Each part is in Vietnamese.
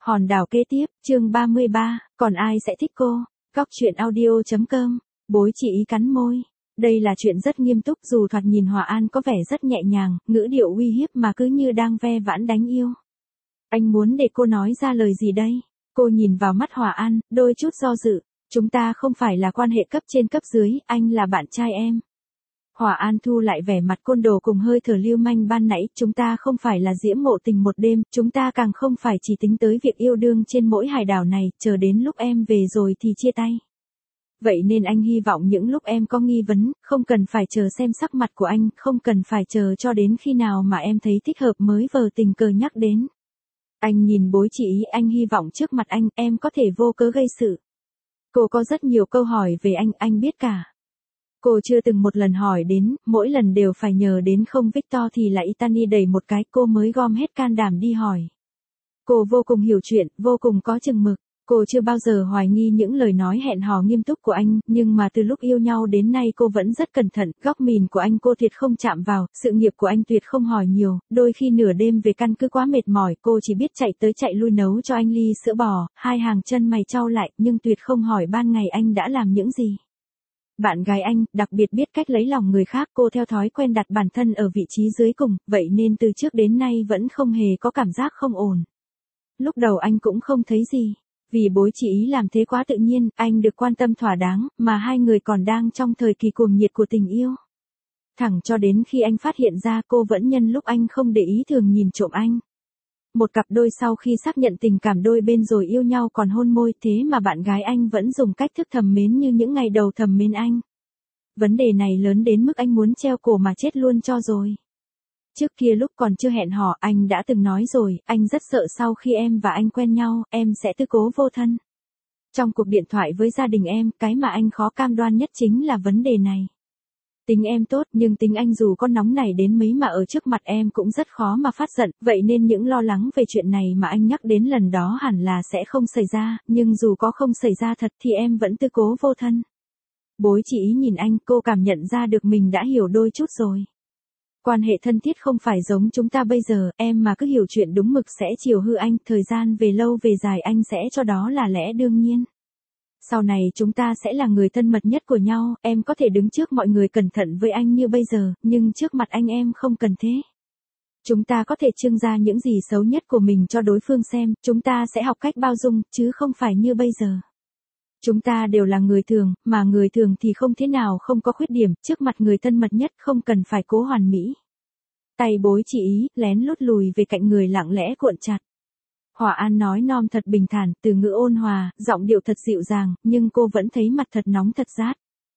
Hòn đảo kế tiếp, chương 33, còn ai sẽ thích cô? Góc truyện audio.com, bối chị ý cắn môi. Đây là chuyện rất nghiêm túc, dù thoạt nhìn Hòa An có vẻ rất nhẹ nhàng, ngữ điệu uy hiếp mà cứ như đang ve vãn đánh yêu. Anh muốn để cô nói ra lời gì đây? Cô nhìn vào mắt Hòa An, đôi chút do dự. Chúng ta không phải là quan hệ cấp trên cấp dưới, anh là bạn trai em. Hòa An thu lại vẻ mặt côn đồ cùng hơi thở lưu manh ban nãy, chúng ta không phải là diễm ngộ tình một đêm, chúng ta càng không phải chỉ tính tới việc yêu đương trên mỗi hải đảo này, chờ đến lúc em về rồi thì chia tay. Vậy nên anh hy vọng những lúc em có nghi vấn, không cần phải chờ xem sắc mặt của anh, không cần phải chờ cho đến khi nào mà em thấy thích hợp mới vờ tình cờ nhắc đến. Anh nhìn bối chị ý, anh hy vọng trước mặt anh, em có thể vô cớ gây sự. Cô có rất nhiều câu hỏi về anh biết cả. Cô chưa từng một lần hỏi đến, mỗi lần đều phải nhờ đến không Victor thì là Itani đẩy một cái, cô mới gom hết can đảm đi hỏi. Cô vô cùng hiểu chuyện, vô cùng có chừng mực. Cô chưa bao giờ hoài nghi những lời nói hẹn hò nghiêm túc của anh, nhưng mà từ lúc yêu nhau đến nay cô vẫn rất cẩn thận, góc mìn của anh cô tuyệt không chạm vào, sự nghiệp của anh tuyệt không hỏi nhiều, đôi khi nửa đêm về căn cứ quá mệt mỏi, cô chỉ biết chạy tới chạy lui nấu cho anh ly sữa bò, hai hàng chân mày chau lại, nhưng tuyệt không hỏi ban ngày anh đã làm những gì. Bạn gái anh, đặc biệt biết cách lấy lòng người khác, cô theo thói quen đặt bản thân ở vị trí dưới cùng, vậy nên từ trước đến nay vẫn không hề có cảm giác không ổn. Lúc đầu anh cũng không thấy gì. Vì bối chị ý làm thế quá tự nhiên, anh được quan tâm thỏa đáng, mà hai người còn đang trong thời kỳ cuồng nhiệt của tình yêu. Thẳng cho đến khi anh phát hiện ra cô vẫn nhân lúc anh không để ý thường nhìn trộm anh. Một cặp đôi sau khi xác nhận tình cảm đôi bên rồi yêu nhau còn hôn môi, thế mà bạn gái anh vẫn dùng cách thức thầm mến như những ngày đầu thầm mến anh. Vấn đề này lớn đến mức anh muốn treo cổ mà chết luôn cho rồi. Trước kia lúc còn chưa hẹn hò, anh đã từng nói rồi, anh rất sợ sau khi em và anh quen nhau, em sẽ tư cố vô thân. Trong cuộc điện thoại với gia đình em, cái mà anh khó cam đoan nhất chính là vấn đề này. Tính em tốt, nhưng tính anh dù có nóng nảy đến mấy mà ở trước mặt em cũng rất khó mà phát giận, vậy nên những lo lắng về chuyện này mà anh nhắc đến lần đó hẳn là sẽ không xảy ra, nhưng dù có không xảy ra thật thì em vẫn tư cố vô thân. Bối chị ý nhìn anh, cô cảm nhận ra được mình đã hiểu đôi chút rồi. Quan hệ thân thiết không phải giống chúng ta bây giờ, em mà cứ hiểu chuyện đúng mực sẽ chiều hư anh, thời gian về lâu về dài anh sẽ cho đó là lẽ đương nhiên. Sau này chúng ta sẽ là người thân mật nhất của nhau, em có thể đứng trước mọi người cẩn thận với anh như bây giờ, nhưng trước mặt anh em không cần thế. Chúng ta có thể trưng ra những gì xấu nhất của mình cho đối phương xem, chúng ta sẽ học cách bao dung, chứ không phải như bây giờ. Chúng ta đều là người thường, mà người thường thì không thế nào không có khuyết điểm, trước mặt người thân mật nhất không cần phải cố hoàn mỹ. Tay bối chị ý, lén lút lùi về cạnh người lặng lẽ cuộn chặt. Hòa An nói non thật bình thản, từ ngữ ôn hòa, giọng điệu thật dịu dàng, nhưng cô vẫn thấy mặt thật nóng thật rát.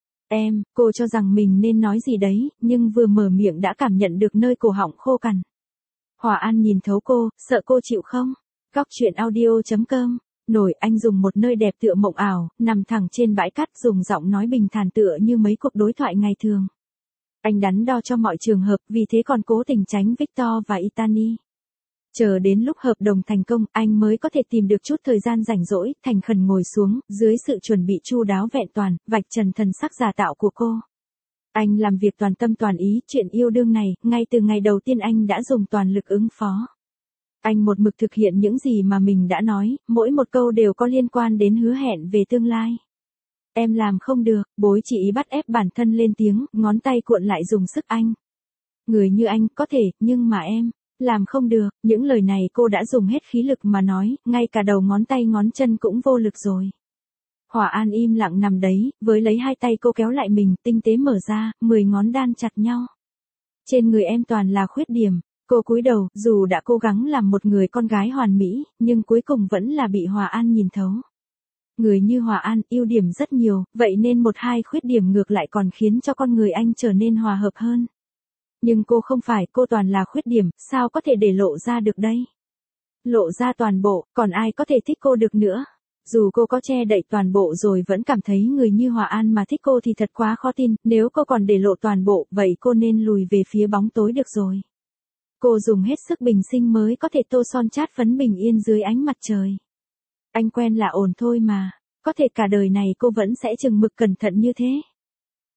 Cô cho rằng mình nên nói gì đấy, nhưng vừa mở miệng đã cảm nhận được nơi cổ họng khô cằn. Hòa An nhìn thấu cô, sợ cô chịu không? Góc truyện audio.com. Nổi, anh dùng một nơi đẹp tựa mộng ảo, nằm thẳng trên bãi cát, dùng giọng nói bình thản tựa như mấy cuộc đối thoại ngày thường. Anh đắn đo cho mọi trường hợp, vì thế còn cố tình tránh Victor và Itani. Chờ đến lúc hợp đồng thành công, anh mới có thể tìm được chút thời gian rảnh rỗi, thành khẩn ngồi xuống, dưới sự chuẩn bị chu đáo vẹn toàn, vạch trần thần sắc giả tạo của cô. Anh làm việc toàn tâm toàn ý, chuyện yêu đương này, ngay từ ngày đầu tiên anh đã dùng toàn lực ứng phó. Anh một mực thực hiện những gì mà mình đã nói, mỗi một câu đều có liên quan đến hứa hẹn về tương lai. Em làm không được, bối chị ý bắt ép bản thân lên tiếng, ngón tay cuộn lại dùng sức anh. Người như anh, có thể, nhưng mà em, làm không được, những lời này cô đã dùng hết khí lực mà nói, ngay cả đầu ngón tay ngón chân cũng vô lực rồi. Hòa An im lặng nằm đấy, với lấy hai tay cô kéo lại mình, tinh tế mở ra, 10 ngón đan chặt nhau. Trên người em toàn là khuyết điểm. Cô cúi đầu, dù đã cố gắng làm một người con gái hoàn mỹ, nhưng cuối cùng vẫn là bị Hòa An nhìn thấu. Người như Hòa An, ưu điểm rất nhiều, vậy nên một hai khuyết điểm ngược lại còn khiến cho con người anh trở nên hòa hợp hơn. Nhưng cô không phải, cô toàn là khuyết điểm, sao có thể để lộ ra được đây? Lộ ra toàn bộ, còn ai có thể thích cô được nữa? Dù cô có che đậy toàn bộ rồi vẫn cảm thấy người như Hòa An mà thích cô thì thật quá khó tin, nếu cô còn để lộ toàn bộ, vậy cô nên lùi về phía bóng tối được rồi. Cô dùng hết sức bình sinh mới có thể tô son chát phấn bình yên dưới ánh mặt trời. Anh quen là ổn thôi mà, có thể cả đời này cô vẫn sẽ chừng mực cẩn thận như thế.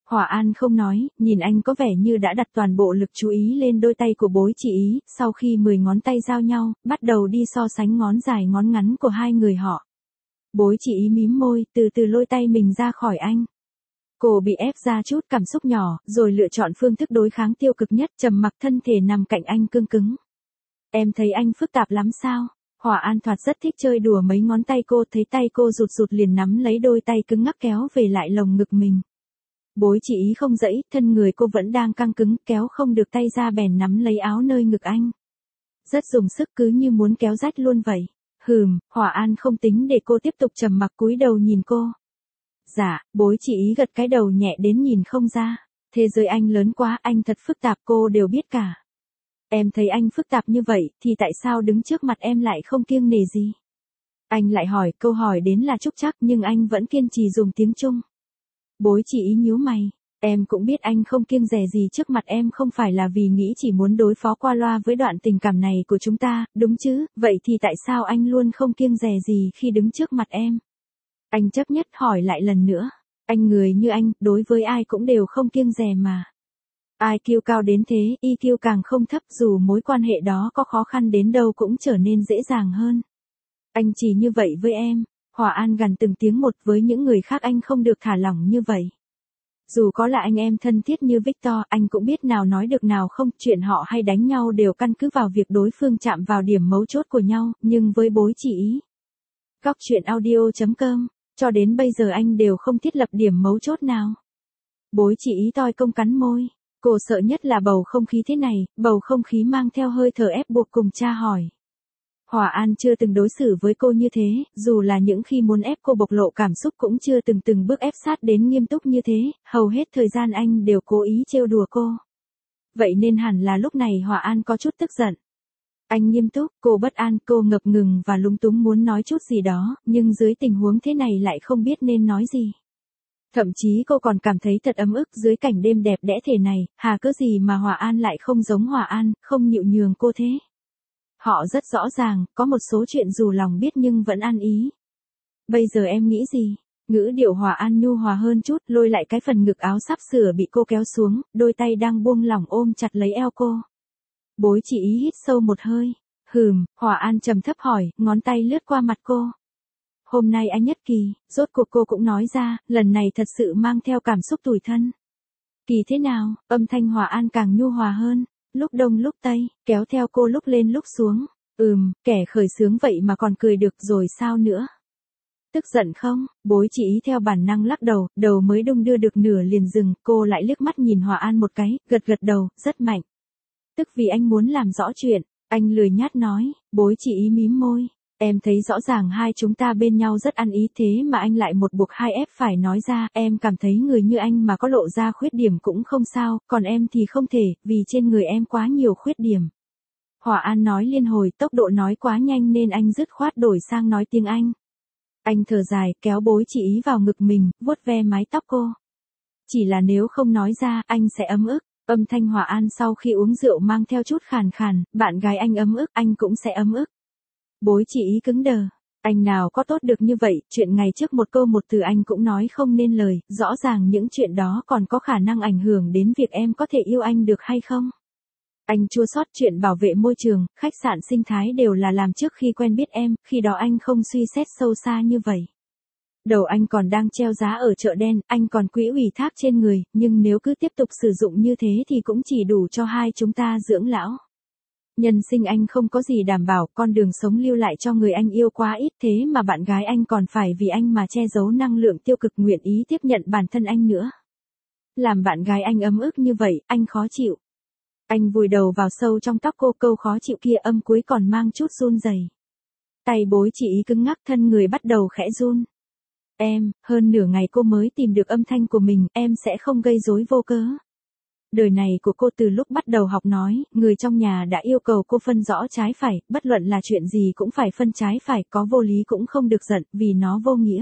Hòa An không nói, nhìn anh có vẻ như đã đặt toàn bộ lực chú ý lên đôi tay của bối chị ý, sau khi 10 ngón tay giao nhau, bắt đầu đi so sánh ngón dài ngón ngắn của hai người họ. Bối chị ý mím môi, từ từ lôi tay mình ra khỏi anh. Cô bị ép ra chút cảm xúc nhỏ, rồi lựa chọn phương thức đối kháng tiêu cực nhất, trầm mặc thân thể nằm cạnh anh cương cứng. Em thấy anh phức tạp lắm sao? Hòa An thoạt rất thích chơi đùa mấy ngón tay cô, thấy tay cô rụt rụt liền nắm lấy đôi tay cứng ngắc kéo về lại lồng ngực mình. Bối chị ý không dẫy, thân người cô vẫn đang căng cứng, kéo không được tay ra bèn nắm lấy áo nơi ngực anh. Rất dùng sức, cứ như muốn kéo rách luôn vậy. Hòa An không tính để cô tiếp tục trầm mặc, cúi đầu nhìn cô. Dạ, bối chị ý gật cái đầu nhẹ đến nhìn không ra. Thế giới anh lớn quá, anh thật phức tạp, cô đều biết cả. Em thấy anh phức tạp như vậy, thì tại sao đứng trước mặt em lại không kiêng nể gì? Anh lại hỏi, câu hỏi đến là trúc trắc nhưng anh vẫn kiên trì dùng tiếng Trung. Bối chị ý nhíu mày. Em cũng biết anh không kiêng dè gì trước mặt em, không phải là vì nghĩ chỉ muốn đối phó qua loa với đoạn tình cảm này của chúng ta, đúng chứ? Vậy thì tại sao anh luôn không kiêng dè gì khi đứng trước mặt em? Anh chấp nhất hỏi lại lần nữa. Anh người như anh, đối với ai cũng đều không kiêng dè mà. IQ cao đến thế, EQ càng không thấp, dù mối quan hệ đó có khó khăn đến đâu cũng trở nên dễ dàng hơn. Anh chỉ như vậy với em. Hòa An gằn từng tiếng một, với những người khác anh không được thả lỏng như vậy. Dù có là anh em thân thiết như Victor, anh cũng biết nào nói được nào không, chuyện họ hay đánh nhau đều căn cứ vào việc đối phương chạm vào điểm mấu chốt của nhau, nhưng với bối chị ý. Góc truyện audio.com, cho đến bây giờ anh đều không thiết lập điểm mấu chốt nào. Bối chị ý toi công cắn môi. Cô sợ nhất là bầu không khí thế này, bầu không khí mang theo hơi thở ép buộc cùng tra hỏi. Hòa An chưa từng đối xử với cô như thế, dù là những khi muốn ép cô bộc lộ cảm xúc cũng chưa từng bước ép sát đến nghiêm túc như thế, hầu hết thời gian anh đều cố ý trêu đùa cô. Vậy nên hẳn là lúc này Hòa An có chút tức giận. Anh nghiêm túc, cô bất an, cô ngập ngừng và lúng túng muốn nói chút gì đó, nhưng dưới tình huống thế này lại không biết nên nói gì. Thậm chí cô còn cảm thấy thật ấm ức dưới cảnh đêm đẹp đẽ thế này, hà cớ gì mà Hòa An lại không giống Hòa An, không nhịu nhường cô thế. Họ rất rõ ràng, có một số chuyện dù lòng biết nhưng vẫn ăn ý. Bây giờ em nghĩ gì? Ngữ điệu Hòa An nhu hòa hơn chút, lôi lại cái phần ngực áo sắp sửa bị cô kéo xuống, đôi tay đang buông lỏng ôm chặt lấy eo cô. Bối chị ý hít sâu một hơi. Hòa An trầm thấp hỏi, ngón tay lướt qua mặt cô. Hôm nay anh nhất kỳ, rốt cuộc cô cũng nói ra, lần này thật sự mang theo cảm xúc tủi thân. Kỳ thế nào? Âm thanh Hòa An càng nhu hòa hơn, lúc đông lúc tây, kéo theo cô lúc lên lúc xuống. Kẻ khởi xướng vậy mà còn cười được rồi sao nữa? Tức giận không? Bối chị ý theo bản năng lắc đầu, đầu mới đung đưa được nửa liền dừng, cô lại liếc mắt nhìn Hòa An một cái, gật đầu, rất mạnh. Tức vì anh muốn làm rõ chuyện, anh lười nhát nói, bối chị ý mím môi. Em thấy rõ ràng hai chúng ta bên nhau rất ăn ý thế mà anh lại một buộc hai ép phải nói ra, em cảm thấy người như anh mà có lộ ra khuyết điểm cũng không sao, còn em thì không thể, vì trên người em quá nhiều khuyết điểm. Hòa An nói liên hồi, tốc độ nói quá nhanh nên anh dứt khoát đổi sang nói tiếng Anh. Anh thở dài, kéo bối chị ý vào ngực mình, vuốt ve mái tóc cô. Chỉ là nếu không nói ra, anh sẽ ấm ức. Âm thanh Hòa An sau khi uống rượu mang theo chút khàn khàn, bạn gái anh ấm ức, anh cũng sẽ ấm ức. Bối chị ý cứng đờ. Anh nào có tốt được như vậy, chuyện ngày trước một câu một từ anh cũng nói không nên lời, rõ ràng những chuyện đó còn có khả năng ảnh hưởng đến việc em có thể yêu anh được hay không. Anh chua xót chuyện bảo vệ môi trường, khách sạn sinh thái đều là làm trước khi quen biết em, khi đó anh không suy xét sâu xa như vậy. Đầu anh còn đang treo giá ở chợ đen, anh còn quỹ ủy thác trên người, nhưng nếu cứ tiếp tục sử dụng như thế thì cũng chỉ đủ cho hai chúng ta dưỡng lão. Nhân sinh anh không có gì đảm bảo, con đường sống lưu lại cho người anh yêu quá ít thế mà bạn gái anh còn phải vì anh mà che giấu năng lượng tiêu cực nguyện ý tiếp nhận bản thân anh nữa. Làm bạn gái anh ấm ức như vậy, anh khó chịu. Anh vùi đầu vào sâu trong tóc cô, câu khó chịu kia âm cuối còn mang chút run rẩy. Tay bối chị ý cứng ngắc, thân người bắt đầu khẽ run. Em, hơn nửa ngày cô mới tìm được âm thanh của mình, em sẽ không gây rối vô cớ. Đời này của cô từ lúc bắt đầu học nói, người trong nhà đã yêu cầu cô phân rõ trái phải, bất luận là chuyện gì cũng phải phân trái phải, có vô lý cũng không được giận, vì nó vô nghĩa.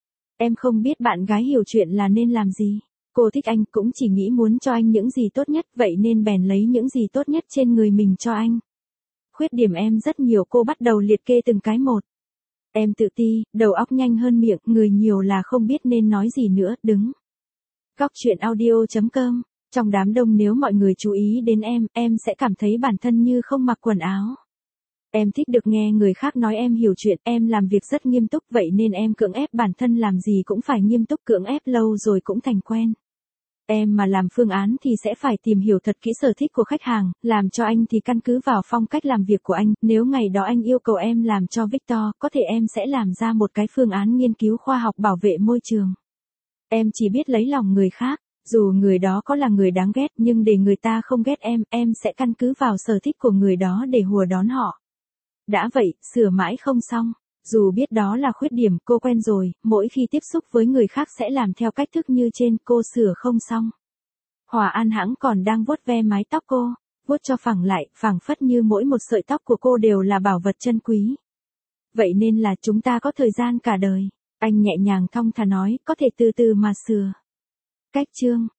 Em không biết bạn gái hiểu chuyện là nên làm gì. Cô thích anh cũng chỉ nghĩ muốn cho anh những gì tốt nhất, vậy nên bèn lấy những gì tốt nhất trên người mình cho anh. Khuyết điểm em rất nhiều, cô bắt đầu liệt kê từng cái một. Em tự ti, đầu óc nhanh hơn miệng, người nhiều là không biết nên nói gì nữa, đứng. Góc chuyện audio.com. Trong đám đông nếu mọi người chú ý đến em sẽ cảm thấy bản thân như không mặc quần áo. Em thích được nghe người khác nói em hiểu chuyện, em làm việc rất nghiêm túc vậy nên em cưỡng ép bản thân làm gì cũng phải nghiêm túc, cưỡng ép lâu rồi cũng thành quen. Em mà làm phương án thì sẽ phải tìm hiểu thật kỹ sở thích của khách hàng, làm cho anh thì căn cứ vào phong cách làm việc của anh, nếu ngày đó anh yêu cầu em làm cho Victor, có thể em sẽ làm ra một cái phương án nghiên cứu khoa học bảo vệ môi trường. Em chỉ biết lấy lòng người khác, dù người đó có là người đáng ghét nhưng để người ta không ghét em sẽ căn cứ vào sở thích của người đó để hùa đón họ. Đã vậy, sửa mãi không xong. Dù biết đó là khuyết điểm, cô quen rồi, mỗi khi tiếp xúc với người khác sẽ làm theo cách thức như trên, cô sửa không xong. Hòa An hãng còn đang vuốt ve mái tóc cô, vuốt cho phẳng lại, phảng phất như mỗi một sợi tóc của cô đều là bảo vật chân quý. Vậy nên là chúng ta có thời gian cả đời. Anh nhẹ nhàng thong thả nói, có thể từ từ mà sửa. Cách chương